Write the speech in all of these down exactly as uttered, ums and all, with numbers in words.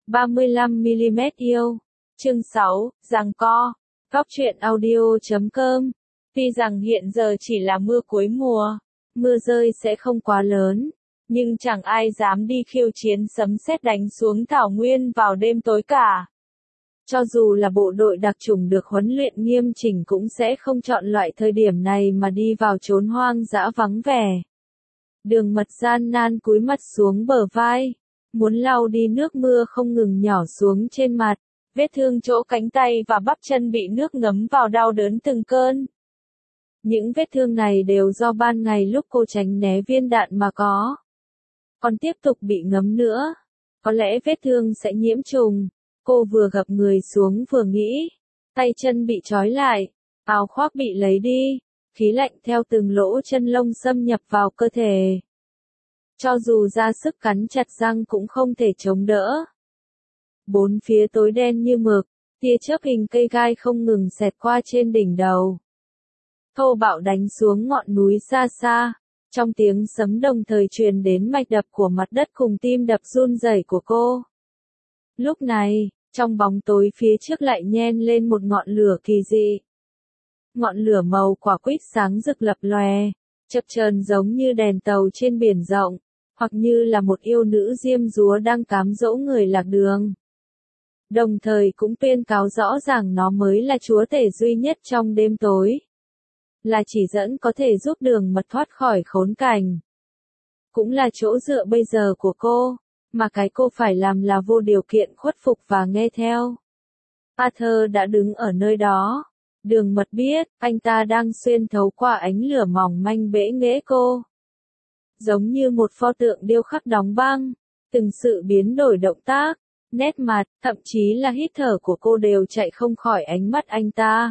ba mươi lăm mi-li-mét yêu. Chương sáu, giằng co. Góc truyện audio chấm com. Tuy rằng hiện giờ chỉ là mưa cuối mùa, mưa rơi sẽ không quá lớn, nhưng chẳng ai dám đi khiêu chiến sấm sét đánh xuống thảo nguyên vào đêm tối cả. Cho dù là bộ đội đặc chủng được huấn luyện nghiêm chỉnh cũng sẽ không chọn loại thời điểm này mà đi vào chốn hoang dã vắng vẻ. Đường Mật gian nan cúi mặt xuống bờ vai, muốn lau đi nước mưa không ngừng nhỏ xuống trên mặt, vết thương chỗ cánh tay và bắp chân bị nước ngấm vào đau đớn từng cơn. Những vết thương này đều do ban ngày lúc cô tránh né viên đạn mà có. Còn tiếp tục bị ngấm nữa, có lẽ vết thương sẽ nhiễm trùng. Cô vừa gập người xuống vừa nghĩ, tay chân bị trói lại, áo khoác bị lấy đi, khí lạnh theo từng lỗ chân lông xâm nhập vào cơ thể. Cho dù ra sức cắn chặt răng cũng không thể chống đỡ. Bốn phía tối đen như mực, tia chớp hình cây gai không ngừng xẹt qua trên đỉnh đầu. Thô bạo đánh xuống ngọn núi xa xa, trong tiếng sấm đồng thời truyền đến mạch đập của mặt đất cùng tim đập run rẩy của cô. Lúc này, trong bóng tối phía trước lại nhen lên một ngọn lửa kỳ dị. Ngọn lửa màu quả quýt sáng rực lập lòe, chập chờn giống như đèn tàu trên biển rộng, hoặc như là một yêu nữ diêm dúa đang cám dỗ người lạc đường. Đồng thời cũng tuyên cáo rõ ràng nó mới là chúa tể duy nhất trong đêm tối. Là chỉ dẫn có thể giúp Đường Mật thoát khỏi khốn cảnh. Cũng là chỗ dựa bây giờ của cô, mà cái cô phải làm là vô điều kiện khuất phục và nghe theo. Arthur đã đứng ở nơi đó. Đường Mật biết, anh ta đang xuyên thấu qua ánh lửa mỏng manh bẽ nghễ cô. Giống như một pho tượng điêu khắc đóng băng, từng sự biến đổi động tác, nét mặt, thậm chí là hít thở của cô đều chạy không khỏi ánh mắt anh ta.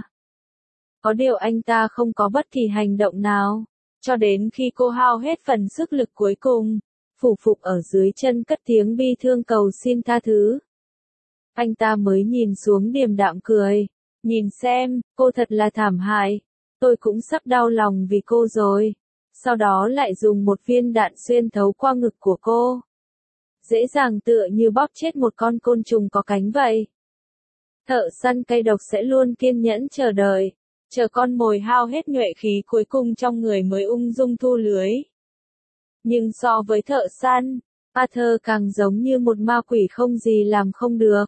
Có điều anh ta không có bất kỳ hành động nào, cho đến khi cô hao hết phần sức lực cuối cùng, phủ phục ở dưới chân cất tiếng bi thương cầu xin tha thứ. Anh ta mới nhìn xuống điềm đạm cười, nhìn xem, cô thật là thảm hại, tôi cũng sắp đau lòng vì cô rồi. Sau đó lại dùng một viên đạn xuyên thấu qua ngực của cô. Dễ dàng tựa như bóp chết một con côn trùng có cánh vậy. Thợ săn cây độc sẽ luôn kiên nhẫn chờ đợi, chờ con mồi hao hết nhuệ khí cuối cùng trong người mới ung dung thu lưới. Nhưng so với thợ săn, Arthur càng giống như một ma quỷ không gì làm không được.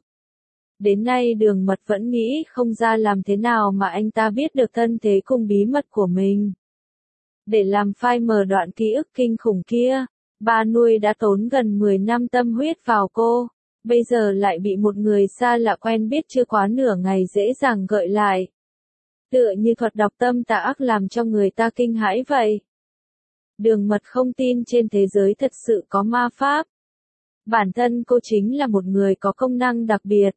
Đến nay Đường Mật vẫn nghĩ không ra làm thế nào mà anh ta biết được thân thế cùng bí mật của mình. Để làm phai mờ đoạn ký ức kinh khủng kia, ba nuôi đã tốn gần mười năm tâm huyết vào cô, bây giờ lại bị một người xa lạ quen biết chưa quá nửa ngày dễ dàng gợi lại. Tựa như thuật đọc tâm tà ác làm cho người ta kinh hãi vậy. Đường Mật không tin trên thế giới thật sự có ma pháp. Bản thân cô chính là một người có công năng đặc biệt.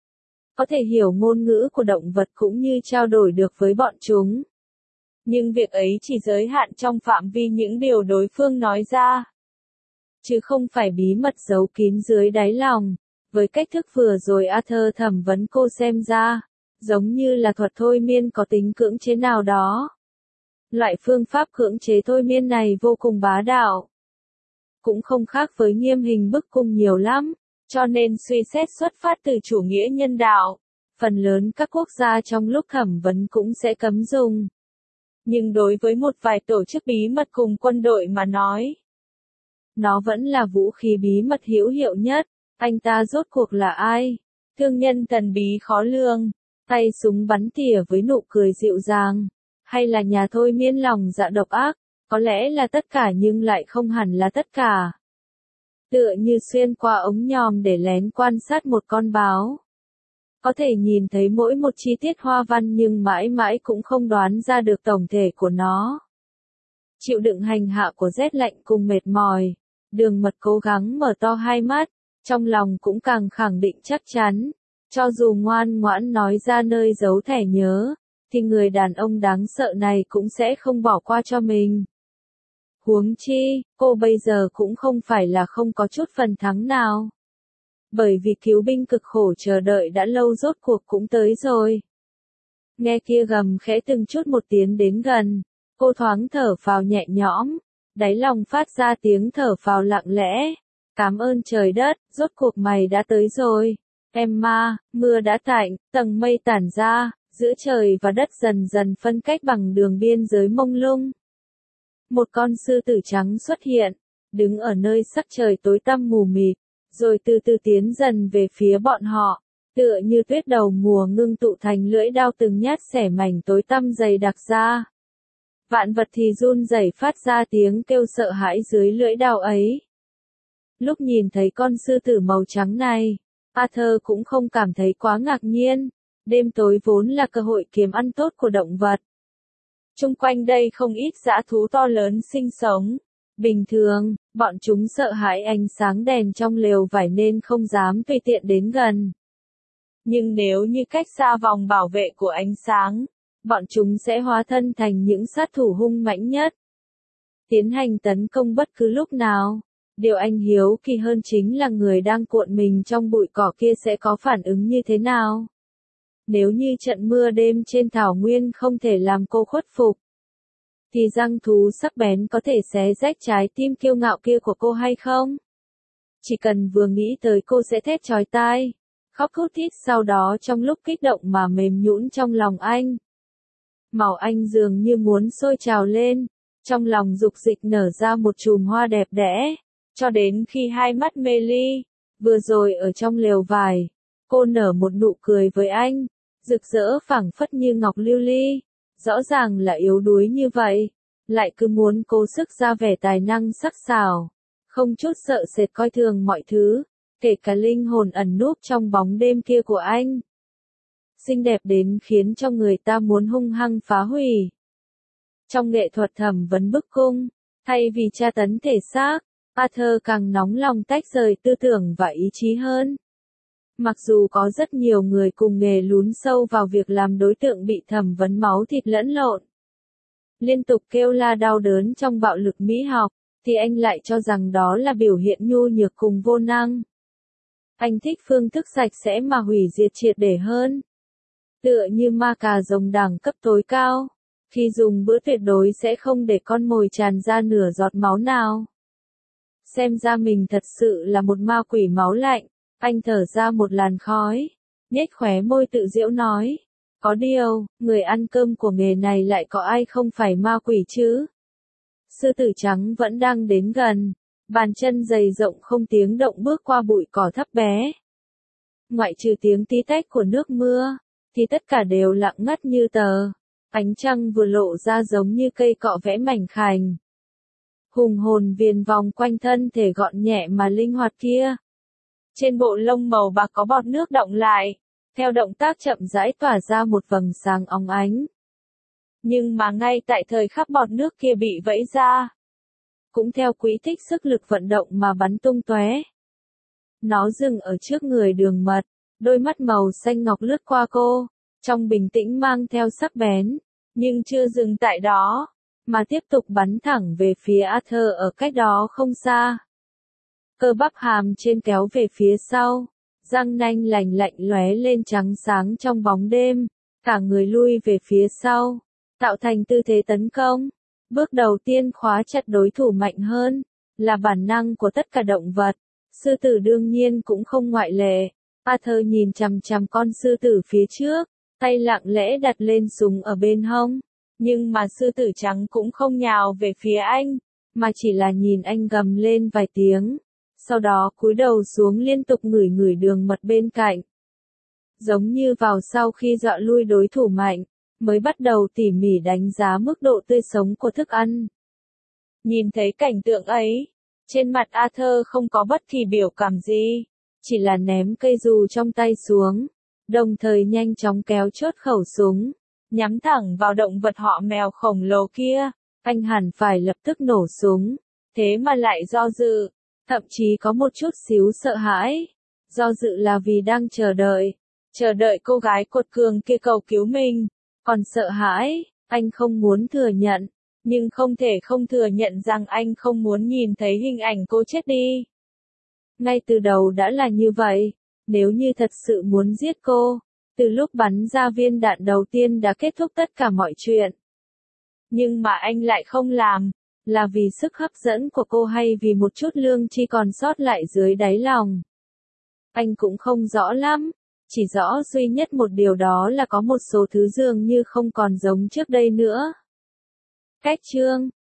Có thể hiểu ngôn ngữ của động vật cũng như trao đổi được với bọn chúng. Nhưng việc ấy chỉ giới hạn trong phạm vi những điều đối phương nói ra. Chứ không phải bí mật giấu kín dưới đáy lòng. Với cách thức vừa rồi Arthur thẩm vấn cô xem ra, giống như là thuật thôi miên có tính cưỡng chế nào đó. Loại phương pháp cưỡng chế thôi miên này vô cùng bá đạo. Cũng không khác với nghiêm hình bức cung nhiều lắm, cho nên suy xét xuất phát từ chủ nghĩa nhân đạo. Phần lớn các quốc gia trong lúc thẩm vấn cũng sẽ cấm dùng. Nhưng đối với một vài tổ chức bí mật cùng quân đội mà nói, nó vẫn là vũ khí bí mật hữu hiệu nhất. Anh ta rốt cuộc là ai? Thương nhân thần bí khó lường, tay súng bắn tỉa với nụ cười dịu dàng, hay là nhà thôi miên lòng dạ độc ác? Có lẽ là tất cả nhưng lại không hẳn là tất cả. Tựa như xuyên qua ống nhòm để lén quan sát một con báo. Có thể nhìn thấy mỗi một chi tiết hoa văn nhưng mãi mãi cũng không đoán ra được tổng thể của nó. Chịu đựng hành hạ của rét lạnh cùng mệt mỏi, Đường Mật cố gắng mở to hai mắt, trong lòng cũng càng khẳng định chắc chắn. Cho dù ngoan ngoãn nói ra nơi giấu thẻ nhớ, thì người đàn ông đáng sợ này cũng sẽ không bỏ qua cho mình. Huống chi, cô bây giờ cũng không phải là không có chút phần thắng nào. Bởi vì cứu binh cực khổ chờ đợi đã lâu rốt cuộc cũng tới rồi. Nghe kia gầm khẽ từng chút một tiến đến gần, cô thoáng thở phào nhẹ nhõm, đáy lòng phát ra tiếng thở phào lặng lẽ. Cảm ơn trời đất, rốt cuộc mày đã tới rồi. Emma, mưa đã tạnh, tầng mây tản ra, giữa trời và đất dần dần phân cách bằng đường biên giới mông lung. Một con sư tử trắng xuất hiện, đứng ở nơi sắc trời tối tăm mù mịt, rồi từ từ tiến dần về phía bọn họ, tựa như tuyết đầu mùa ngưng tụ thành lưỡi đao từng nhát xẻ mảnh tối tăm dày đặc ra. Vạn vật thì run rẩy phát ra tiếng kêu sợ hãi dưới lưỡi đao ấy. Lúc nhìn thấy con sư tử màu trắng này, Arthur cũng không cảm thấy quá ngạc nhiên, đêm tối vốn là cơ hội kiếm ăn tốt của động vật. Chung quanh đây không ít dã thú to lớn sinh sống. Bình thường, bọn chúng sợ hãi ánh sáng đèn trong lều vải nên không dám tùy tiện đến gần. Nhưng nếu như cách xa vòng bảo vệ của ánh sáng, bọn chúng sẽ hóa thân thành những sát thủ hung mãnh nhất, tiến hành tấn công bất cứ lúc nào. Điều anh hiếu kỳ hơn chính là người đang cuộn mình trong bụi cỏ kia sẽ có phản ứng như thế nào. Nếu như trận mưa đêm trên thảo nguyên không thể làm cô khuất phục, thì răng thú sắc bén có thể xé rách trái tim kiêu ngạo kia của cô hay không? Chỉ cần vừa nghĩ tới cô sẽ thét chói tai, khóc thút thít sau đó trong lúc kích động mà mềm nhũn trong lòng anh. Màu anh dường như muốn sôi trào lên, trong lòng dục dịch nở ra một chùm hoa đẹp đẽ, cho đến khi hai mắt mê ly, vừa rồi ở trong lều vải, cô nở một nụ cười với anh, rực rỡ phảng phất như ngọc lưu ly, rõ ràng là yếu đuối như vậy, lại cứ muốn cố sức ra vẻ tài năng sắc sảo, không chút sợ sệt coi thường mọi thứ, kể cả linh hồn ẩn núp trong bóng đêm kia của anh. Xinh đẹp đến khiến cho người ta muốn hung hăng phá hủy. Trong nghệ thuật thẩm vấn bức cung, thay vì tra tấn thể xác, Arthur càng nóng lòng tách rời tư tưởng và ý chí hơn. Mặc dù có rất nhiều người cùng nghề lún sâu vào việc làm đối tượng bị thẩm vấn máu thịt lẫn lộn, liên tục kêu la đau đớn trong bạo lực mỹ học, thì anh lại cho rằng đó là biểu hiện nhu nhược cùng vô năng. Anh thích phương thức sạch sẽ mà hủy diệt triệt để hơn. Tựa như ma cà rồng đẳng cấp tối cao, khi dùng bữa tuyệt đối sẽ không để con mồi tràn ra nửa giọt máu nào. Xem ra mình thật sự là một ma quỷ máu lạnh, anh thở ra một làn khói, nhếch khóe môi tự giễu nói. Có điều, người ăn cơm của nghề này lại có ai không phải ma quỷ chứ? Sư tử trắng vẫn đang đến gần, bàn chân dày rộng không tiếng động bước qua bụi cỏ thấp bé. Ngoại trừ tiếng tí tách của nước mưa, thì tất cả đều lặng ngắt như tờ, ánh trăng vừa lộ ra giống như cây cọ vẽ mảnh khảnh. Hùng hồn viền vòng quanh thân thể gọn nhẹ mà linh hoạt kia. Trên bộ lông màu bạc có bọt nước đọng lại, theo động tác chậm rãi tỏa ra một vầng sáng óng ánh. Nhưng mà ngay tại thời khắc bọt nước kia bị vẫy ra, cũng theo quỹ tích sức lực vận động mà bắn tung tóe. Nó dừng ở trước người Đường Mật, đôi mắt màu xanh ngọc lướt qua cô, trong bình tĩnh mang theo sắc bén, nhưng chưa dừng tại đó, mà tiếp tục bắn thẳng về phía Arthur ở cách đó không xa. Cơ bắp hàm trên kéo về phía sau, răng nanh lành lạnh lóe lên trắng sáng trong bóng đêm, cả người lui về phía sau, tạo thành tư thế tấn công. Bước đầu tiên khóa chặt đối thủ mạnh hơn, là bản năng của tất cả động vật, sư tử đương nhiên cũng không ngoại lệ. Arthur nhìn chằm chằm con sư tử phía trước, tay lặng lẽ đặt lên súng ở bên hông, nhưng mà sư tử trắng cũng không nhào về phía anh, mà chỉ là nhìn anh gầm lên vài tiếng, sau đó cúi đầu xuống liên tục ngửi ngửi Đường Mật bên cạnh. Giống như vào sau khi dọa lui đối thủ mạnh, mới bắt đầu tỉ mỉ đánh giá mức độ tươi sống của thức ăn. Nhìn thấy cảnh tượng ấy, trên mặt Arthur không có bất kỳ biểu cảm gì, chỉ là ném cây dù trong tay xuống, đồng thời nhanh chóng kéo chốt khẩu súng, nhắm thẳng vào động vật họ mèo khổng lồ kia. Anh hẳn phải lập tức nổ súng, thế mà lại do dự, thậm chí có một chút xíu sợ hãi. Do dự là vì đang chờ đợi, chờ đợi cô gái cuột cường kia cầu cứu mình. Còn sợ hãi, anh không muốn thừa nhận, nhưng không thể không thừa nhận rằng anh không muốn nhìn thấy hình ảnh cô chết đi. Ngay từ đầu đã là như vậy, nếu như thật sự muốn giết cô, từ lúc bắn ra viên đạn đầu tiên đã kết thúc tất cả mọi chuyện. Nhưng mà anh lại không làm, Là vì sức hấp dẫn của cô hay vì một chút lương tri còn sót lại dưới đáy lòng? Anh cũng không rõ lắm. Chỉ rõ duy nhất một điều đó là có một số thứ dường như không còn giống trước đây nữa. Cách chương